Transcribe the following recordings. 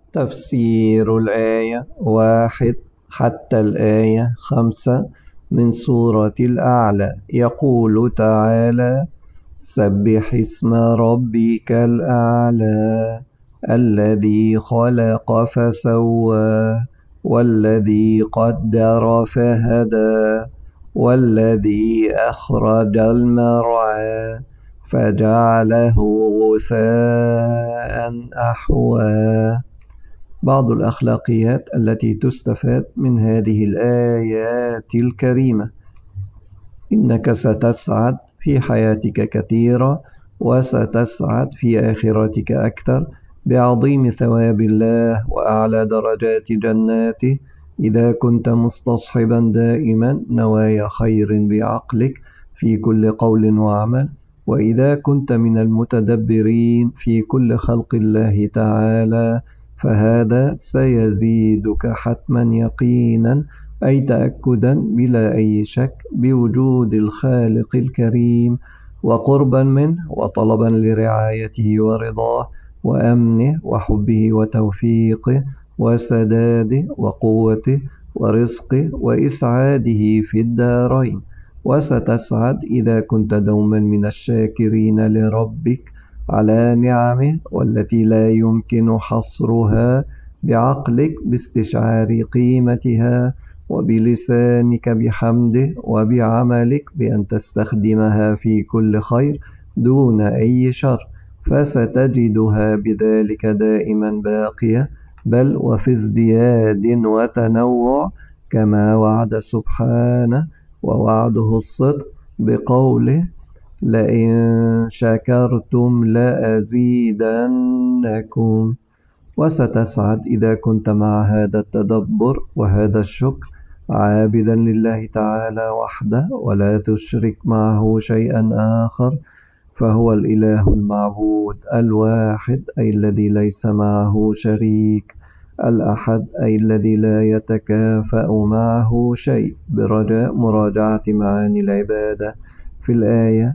تفسير الآية 1 حتى الآية 5 من سورة الأعلى. يقول تعالى: سبح اسم ربك الأعلى الذي خلق فسوى والذي قدر فهدى والذي أخرج المرعى فجعله غثاء أحوى. بعض الأخلاقيات التي تستفاد من هذه الآيات الكريمة: إنك ستسعد في حياتك كثيرا، وستسعد في آخرتك أكثر بعظيم ثواب الله وأعلى درجات جناته إذا كنت مستصحبا دائما نوايا خير بعقلك في كل قول وعمل، وإذا كنت من المتدبرين في كل خلق الله تعالى، فهذا سيزيدك حتما يقينا، أي تأكدا بلا أي شك بوجود الخالق الكريم، وقربا منه وطلبا لرعايته ورضاه وأمنه وحبه وتوفيقه وسداده وقوته ورزقه وإسعاده في الدارين. وستسعد إذا كنت دوما من الشاكرين لربك على نعمه، والتي لا يمكن حصرها بعقلك باستشعار قيمتها، وبلسانك بحمده، وبعملك بأن تستخدمها في كل خير دون أي شر، فستجدها بذلك دائما باقية، بل وفي ازدياد وتنوع، كما وعد سبحانه ووعده الصدق بقوله: لئن شكرتم لأزيدنكم. وستسعد إذا كنت مع هذا التدبر وهذا الشكر عابدا لله تعالى وحده، ولا تشرك معه شيئا آخر، فهو الإله المعبود الواحد، أي الذي ليس معه شريك، الأحد، أي الذي لا يتكافأ معه شيء، برجاء مراجعة معاني العبادة في الآية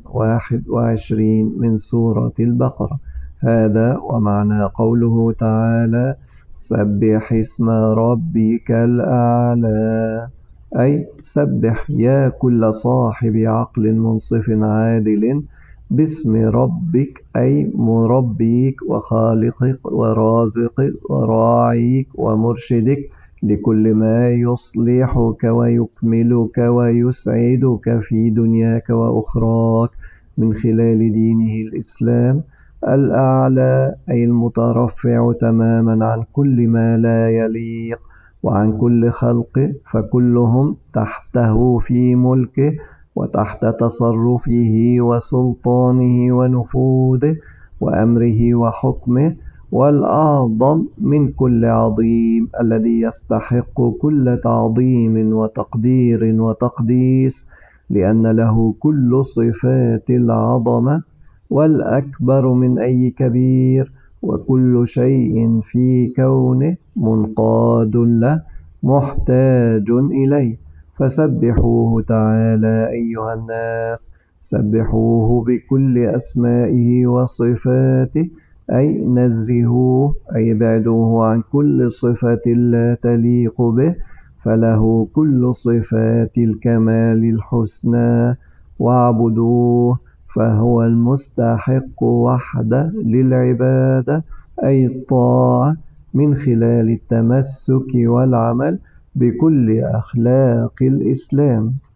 21 من سورة البقرة. هذا ومعنى قوله تعالى: سبح اسم ربك الأعلى، أي سبح يا كل صاحب عقل منصف عادل باسم ربك، أي مربيك وخالقك ورازقك وراعيك ومرشدك لكل ما يصلحك ويكملك ويسعدك في دنياك وأخراك من خلال دينه الإسلام الأعلى، أي المترفع تماما عن كل ما لا يليق وعن كل خلقه، فكلهم تحته في ملكه وتحت تصرفه وسلطانه ونفوذه وأمره وحكمه، والأعظم من كل عظيم الذي يستحق كل تعظيم وتقدير وتقديس، لأن له كل صفات العظمة، والأكبر من أي كبير، وكل شيء في كونه منقاد له محتاج إليه. فسبحوه تعالى أيها الناس، سبحوه بكل أسمائه وصفاته، أي نزهوه، أي بعدوه عن كل صفة لا تليق به، فله كل صفات الكمال الحسنى، واعبدوه، فهو المستحق وحده للعبادة، أي الطاعة، من خلال التمسك والعمل بكل أخلاق الإسلام.